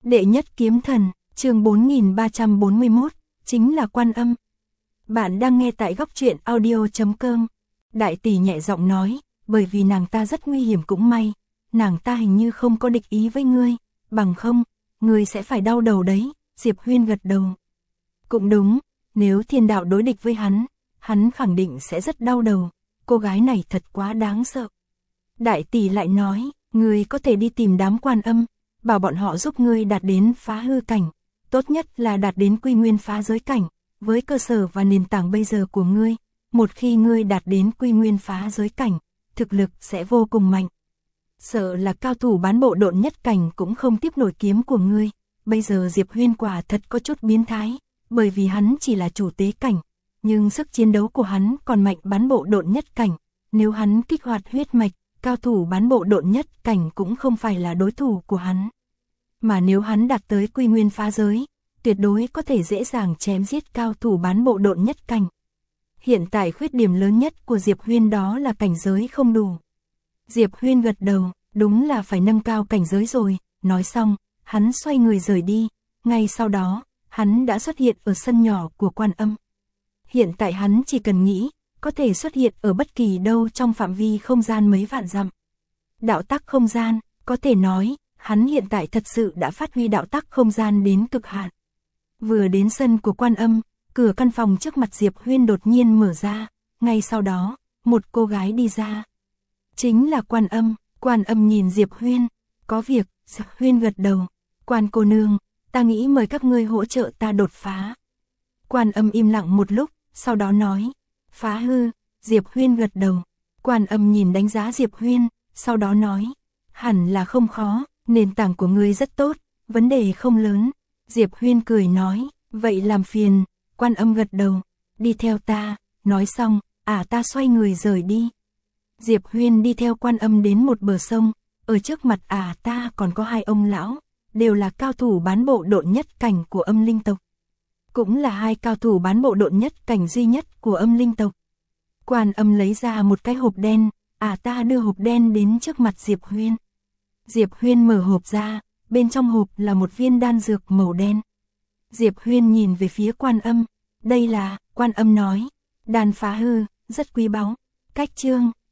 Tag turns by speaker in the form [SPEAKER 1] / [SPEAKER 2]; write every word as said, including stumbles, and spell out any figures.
[SPEAKER 1] Đệ nhất kiếm thần, chương bốn nghìn ba trăm bốn mươi mốt, chính là Quan Âm. Bạn đang nghe tại góc truyện audio chấm com. Đại tỷ nhẹ giọng nói, bởi vì nàng ta rất nguy hiểm cũng may, nàng ta hình như không có địch ý với ngươi, bằng không, ngươi sẽ phải đau đầu đấy. Diệp Huyên gật đầu. Cũng đúng, nếu thiên đạo đối địch với hắn, hắn khẳng định sẽ rất đau đầu, cô gái này thật quá đáng sợ. Đại tỷ lại nói, ngươi có thể đi tìm đám Quan Âm, bảo bọn họ giúp ngươi đạt đến phá hư cảnh, tốt nhất là đạt đến quy nguyên phá giới cảnh, với cơ sở và nền tảng bây giờ của ngươi, một khi ngươi đạt đến quy nguyên phá giới cảnh, thực lực sẽ vô cùng mạnh. Sợ là cao thủ bán bộ độn nhất cảnh cũng không tiếp nổi kiếm của ngươi. Bây giờ Diệp Huyên quả thật có chút biến thái, bởi vì hắn chỉ là chủ tế cảnh, nhưng sức chiến đấu của hắn còn mạnh bán bộ độn nhất cảnh, nếu hắn kích hoạt huyết mạch, cao thủ bán bộ độn nhất cảnh cũng không phải là đối thủ của hắn. Mà nếu hắn đạt tới quy nguyên phá giới, tuyệt đối có thể dễ dàng chém giết cao thủ bán bộ độn nhất cảnh. Hiện tại khuyết điểm lớn nhất của Diệp Huyên đó là cảnh giới không đủ. Diệp Huyên gật đầu, đúng là phải nâng cao cảnh giới rồi. Nói xong, hắn xoay người rời đi, ngay sau đó, hắn đã xuất hiện ở sân nhỏ của Quan Âm. Hiện tại hắn chỉ cần nghĩ, có thể xuất hiện ở bất kỳ đâu trong phạm vi không gian mấy vạn dặm. Đạo tắc không gian, có thể nói, hắn hiện tại thật sự đã phát huy đạo tắc không gian đến cực hạn. Vừa đến sân của Quan Âm, cửa căn phòng trước mặt Diệp Huyên đột nhiên mở ra, ngay sau đó, một cô gái đi ra. Chính là Quan Âm. Quan Âm nhìn Diệp Huyên, có việc. Diệp Huyên gật đầu, Quan cô nương, ta nghĩ mời các ngươi hỗ trợ ta đột phá. Quan Âm im lặng một lúc, sau đó nói, phá hư. Diệp Huyên gật đầu, Quan Âm nhìn đánh giá Diệp Huyên, sau đó nói, hẳn là không khó, nền tảng của ngươi rất tốt, vấn đề không lớn. Diệp Huyên cười nói, vậy làm phiền. Quan Âm gật đầu, đi theo ta. Nói xong, ả à ta xoay người rời đi. Diệp Huyên đi theo Quan Âm đến một bờ sông, ở trước mặt ả à ta còn có hai ông lão, đều là cao thủ bán bộ độn nhất cảnh của Âm Linh tộc. Cũng là hai cao thủ bán bộ độn nhất cảnh duy nhất của Âm Linh tộc. Quan Âm lấy ra một cái hộp đen, ả à ta đưa hộp đen đến trước mặt Diệp Huyên. Diệp Huyên mở hộp ra, bên trong hộp là một viên đan dược màu đen. Diệp Huyên nhìn về phía Quan Âm, đây là, Quan Âm nói, đan phá hư, rất quý báu. Cách chương